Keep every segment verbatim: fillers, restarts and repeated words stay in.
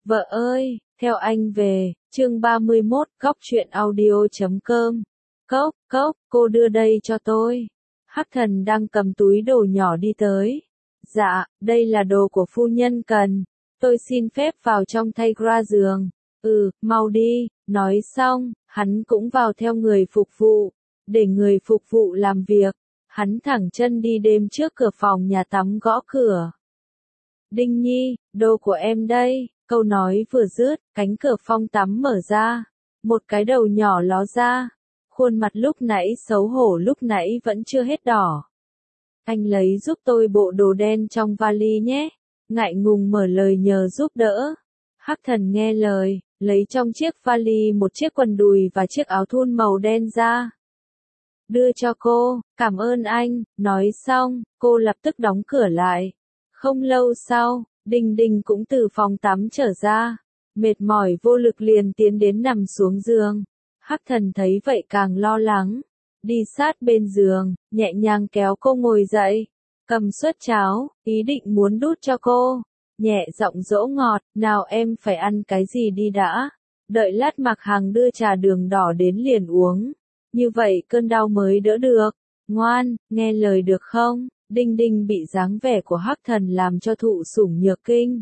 Vợ ơi, theo anh về, chương ba mươi mốt, góc truyện audio chấm com. Cốc, cốc, cô đưa đây cho tôi. Hắc Thần đang cầm túi đồ nhỏ đi tới. Dạ, đây là đồ của phu nhân cần. Tôi xin phép vào trong thay ra giường. Ừ, mau đi. Nói xong, hắn cũng vào theo người phục vụ. Để người phục vụ làm việc. Hắn thẳng chân đi đêm trước cửa phòng nhà tắm gõ cửa. Đinh Nhi, đồ của em đây. Câu nói vừa dứt, cánh cửa phòng tắm mở ra. Một cái đầu nhỏ ló ra. Khuôn mặt lúc nãy xấu hổ lúc nãy vẫn chưa hết đỏ. Anh lấy giúp tôi bộ đồ đen trong vali nhé. Ngại ngùng mở lời nhờ giúp đỡ. Hắc Thần nghe lời, lấy trong chiếc vali một chiếc quần đùi và chiếc áo thun màu đen ra. Đưa cho cô, cảm ơn anh, nói xong, cô lập tức đóng cửa lại. Không lâu sau, Đinh Đinh cũng từ phòng tắm trở ra. Mệt mỏi vô lực liền tiến đến nằm xuống giường. Hắc Thần thấy vậy càng lo lắng. Đi sát bên giường, nhẹ nhàng kéo cô ngồi dậy. Cầm suất cháo, ý định muốn đút cho cô. Nhẹ giọng dỗ ngọt, nào em phải ăn cái gì đi đã. Đợi lát Mạc Hằng đưa trà đường đỏ đến liền uống. Như vậy cơn đau mới đỡ được. Ngoan, nghe lời được không? Đinh Đinh bị dáng vẻ của Hắc Thần làm cho thụ sủng nhược kinh.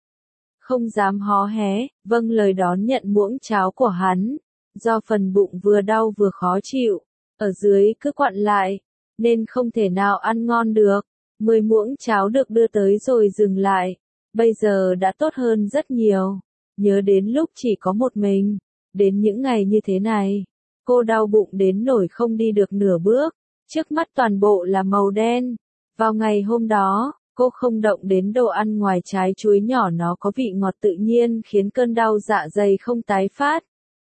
Không dám hó hé, vâng lời đón nhận muỗng cháo của hắn. Do phần bụng vừa đau vừa khó chịu, ở dưới cứ quặn lại, nên không thể nào ăn ngon được. Mười muỗng cháo được đưa tới rồi dừng lại. Bây giờ đã tốt hơn rất nhiều. Nhớ đến lúc chỉ có một mình, đến những ngày như thế này, cô đau bụng đến nỗi không đi được nửa bước. Trước mắt toàn bộ là màu đen. Vào ngày hôm đó, cô không động đến đồ ăn ngoài trái chuối nhỏ, nó có vị ngọt tự nhiên khiến cơn đau dạ dày không tái phát.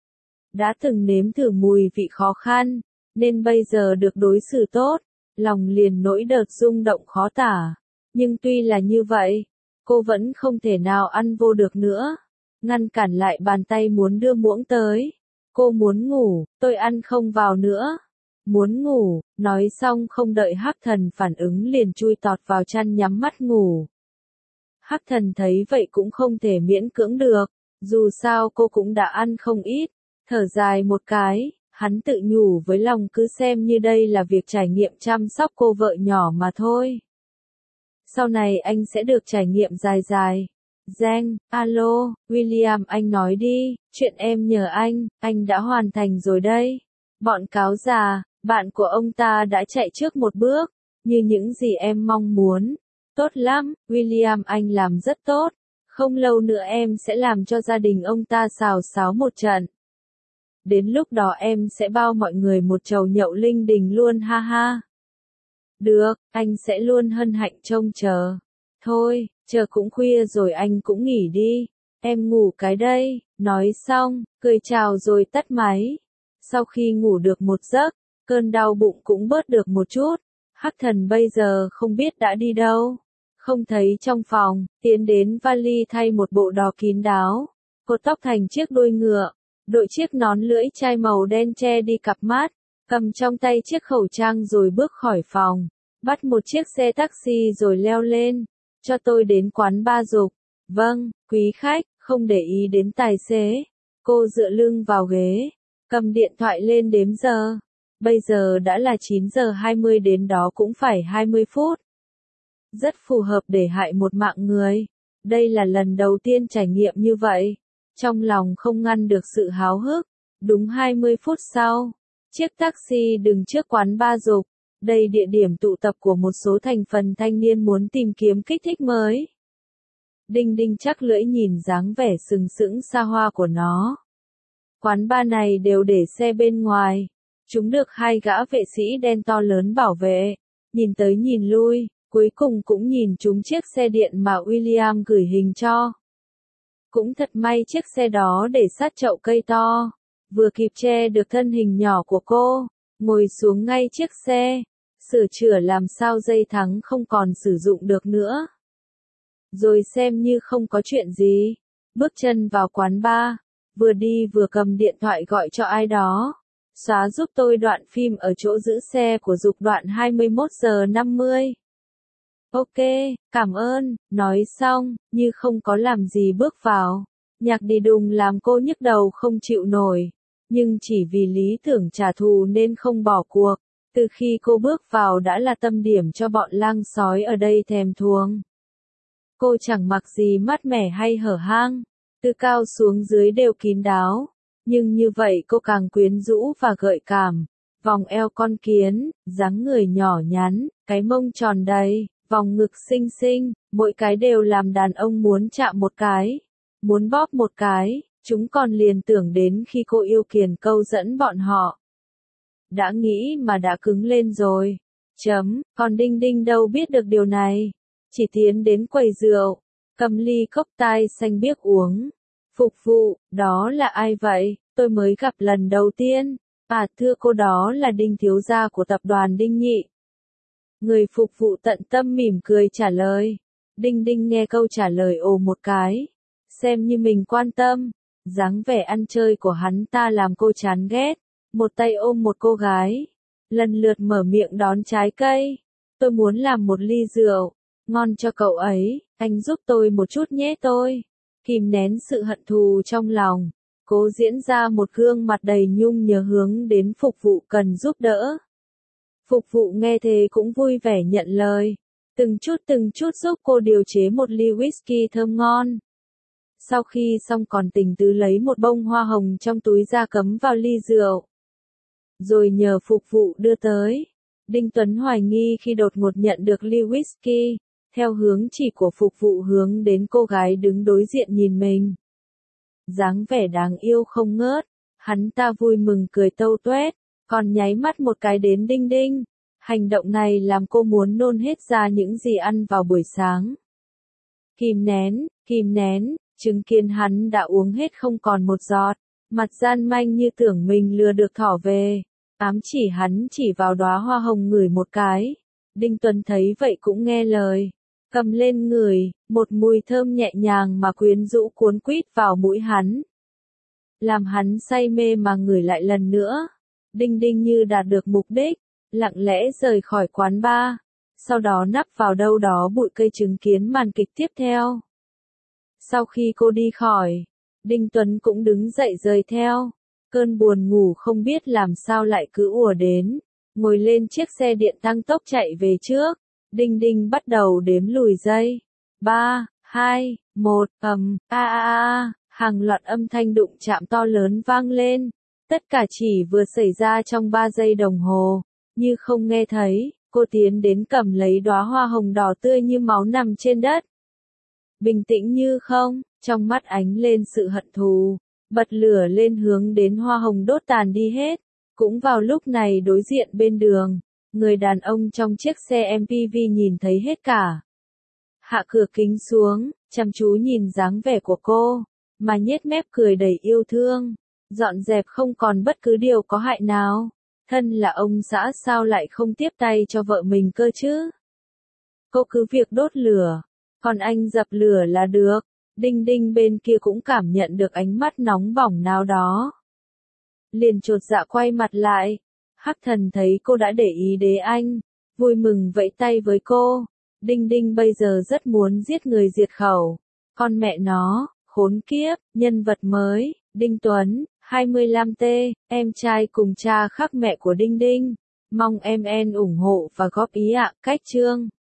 Đã từng nếm thử mùi vị khó khăn, nên bây giờ được đối xử tốt, lòng liền nỗi đợt rung động khó tả. Nhưng tuy là như vậy, cô vẫn không thể nào ăn vô được nữa. Ngăn cản lại bàn tay muốn đưa muỗng tới. Cô muốn ngủ, tôi ăn không vào nữa. Muốn ngủ, nói xong không đợi Hắc Thần phản ứng liền chui tọt vào chăn nhắm mắt ngủ. Hắc Thần thấy vậy cũng không thể miễn cưỡng được, dù sao cô cũng đã ăn không ít. Thở dài một cái, hắn tự nhủ với lòng cứ xem như đây là việc trải nghiệm chăm sóc cô vợ nhỏ mà thôi. Sau này anh sẽ được trải nghiệm dài dài. Giang, alo, William anh nói đi, chuyện em nhờ anh, anh đã hoàn thành rồi đây. Bọn cáo già, bạn của ông ta đã chạy trước một bước, như những gì em mong muốn. Tốt lắm, William anh làm rất tốt. Không lâu nữa em sẽ làm cho gia đình ông ta xào xáo một trận. Đến lúc đó em sẽ bao mọi người một chầu nhậu linh đình luôn ha ha. Được, anh sẽ luôn hân hạnh trông chờ. Thôi, chờ cũng khuya rồi anh cũng nghỉ đi. Em ngủ cái đây, nói xong, cười chào rồi tắt máy. Sau khi ngủ được một giấc, cơn đau bụng cũng bớt được một chút. Hắc Thần bây giờ không biết đã đi đâu. Không thấy trong phòng, tiến đến vali thay một bộ đò kín đáo. Cột tóc thành chiếc đuôi ngựa. Đội chiếc nón lưỡi chai màu đen che đi cặp mắt, cầm trong tay chiếc khẩu trang rồi bước khỏi phòng, bắt một chiếc xe taxi rồi leo lên, cho tôi đến quán ba dục. Vâng, quý khách, không để ý đến tài xế. Cô dựa lưng vào ghế, cầm điện thoại lên đếm giờ. Bây giờ đã là chín giờ hai mươi, đến đó cũng phải hai mươi phút. Rất phù hợp để hại một mạng người. Đây là lần đầu tiên trải nghiệm như vậy. Trong lòng không ngăn được sự háo hức. Đúng hai mươi phút sau, chiếc taxi dừng trước quán ba dục. Đây địa điểm tụ tập của một số thành phần thanh niên muốn tìm kiếm kích thích mới. Đinh Đinh chắc lưỡi nhìn dáng vẻ sừng sững xa hoa của nó. Quán ba này đều để xe bên ngoài. Chúng được hai gã vệ sĩ đen to lớn bảo vệ. Nhìn tới nhìn lui, cuối cùng cũng nhìn trúng chiếc xe điện mà William gửi hình cho. Cũng thật may chiếc xe đó để sát chậu cây to, vừa kịp che được thân hình nhỏ của cô, ngồi xuống ngay chiếc xe, sửa chữa làm sao dây thắng không còn sử dụng được nữa. Rồi xem như không có chuyện gì, bước chân vào quán bar, vừa đi vừa cầm điện thoại gọi cho ai đó. Xóa giúp tôi đoạn phim ở chỗ giữ xe của dục đoạn hai mươi mốt giờ năm mươi. Ok, cảm ơn, nói xong, như không có làm gì bước vào. Nhạc đi đùng làm cô nhức đầu không chịu nổi, nhưng chỉ vì lý tưởng trả thù nên không bỏ cuộc. Từ khi cô bước vào đã là tâm điểm cho bọn lang sói ở đây thèm thuồng. Cô chẳng mặc gì mát mẻ hay hở hang, từ cao xuống dưới đều kín đáo, nhưng như vậy cô càng quyến rũ và gợi cảm. Vòng eo con kiến, dáng người nhỏ nhắn, cái mông tròn đầy, vòng ngực xinh xinh, mỗi cái đều làm đàn ông muốn chạm một cái, muốn bóp một cái, chúng còn liền tưởng đến khi cô yêu kiền câu dẫn bọn họ. Đã nghĩ mà đã cứng lên rồi. Chấm, còn Đinh Đinh đâu biết được điều này. Chỉ tiến đến quầy rượu, cầm ly cốc tai xanh biếc uống. Phục vụ, đó là ai vậy? Tôi mới gặp lần đầu tiên. À thưa cô, đó là Đinh thiếu gia của tập đoàn Đinh Nhị. Người phục vụ tận tâm mỉm cười trả lời. Đinh Đinh nghe câu trả lời ồ một cái, xem như mình quan tâm. Dáng vẻ ăn chơi của hắn ta làm cô chán ghét. Một tay ôm một cô gái, lần lượt mở miệng đón trái cây. Tôi muốn làm một ly rượu ngon cho cậu ấy, anh giúp tôi một chút nhé. Tôi kìm nén sự hận thù trong lòng, cố diễn ra một gương mặt đầy nhung nhớ hướng đến phục vụ cần giúp đỡ. Phục vụ nghe thế cũng vui vẻ nhận lời, từng chút từng chút giúp cô điều chế một ly whisky thơm ngon. Sau khi xong còn tình tứ lấy một bông hoa hồng trong túi ra cắm vào ly rượu, rồi nhờ phục vụ đưa tới. Đinh Tuấn hoài nghi khi đột ngột nhận được ly whisky, theo hướng chỉ của phục vụ hướng đến cô gái đứng đối diện nhìn mình. Dáng vẻ đáng yêu không ngớt, hắn ta vui mừng cười tâu tuét, còn nháy mắt một cái đến Đinh Đinh. Hành động này làm cô muốn nôn hết ra những gì ăn vào buổi sáng. Kìm nén, kìm nén, chứng kiến hắn đã uống hết không còn một giọt, mặt gian manh như tưởng mình lừa được thỏ về. Ám chỉ hắn chỉ vào đóa hoa hồng ngửi một cái. Đinh Tuấn thấy vậy cũng nghe lời, cầm lên ngửi, một mùi thơm nhẹ nhàng mà quyến rũ cuốn quýt vào mũi hắn, làm hắn say mê mà ngửi lại lần nữa. Đinh Đinh như đạt được mục đích, lặng lẽ rời khỏi quán bar, sau đó nấp vào đâu đó bụi cây chứng kiến màn kịch tiếp theo. Sau khi cô đi khỏi, Đinh Tuấn cũng đứng dậy rời theo. Cơn buồn ngủ không biết làm sao lại cứ ùa đến, ngồi lên chiếc xe điện tăng tốc chạy về trước. Đinh Đinh bắt đầu đếm lùi giây. ba, hai, một, ầm, a a a, hàng loạt âm thanh đụng chạm to lớn vang lên. Tất cả chỉ vừa xảy ra trong ba giây đồng hồ, như không nghe thấy, cô tiến đến cầm lấy đóa hoa hồng đỏ tươi như máu nằm trên đất. Bình tĩnh như không, trong mắt ánh lên sự hận thù, bật lửa lên hướng đến hoa hồng đốt tàn đi hết. Cũng vào lúc này đối diện bên đường, người đàn ông trong chiếc xe em pê vê nhìn thấy hết cả. Hạ cửa kính xuống, chăm chú nhìn dáng vẻ của cô, mà nhếch mép cười đầy yêu thương, dọn dẹp không còn bất cứ điều có hại nào. Thân là ông xã sao lại không tiếp tay cho vợ mình cơ chứ? Cô cứ việc đốt lửa, còn anh dập lửa là được. Đinh Đinh bên kia cũng cảm nhận được ánh mắt nóng bỏng nào đó, liền chột dạ quay mặt lại. Hắc Thần thấy cô đã để ý đến anh, vui mừng vẫy tay với cô. Đinh Đinh bây giờ rất muốn giết người diệt khẩu. Con mẹ nó, khốn kiếp, nhân vật mới, Đinh Tuấn, hai mươi lăm T, em trai cùng cha khác mẹ của Đinh Đinh. Mong em en ủng hộ và góp ý ạ. Cách chương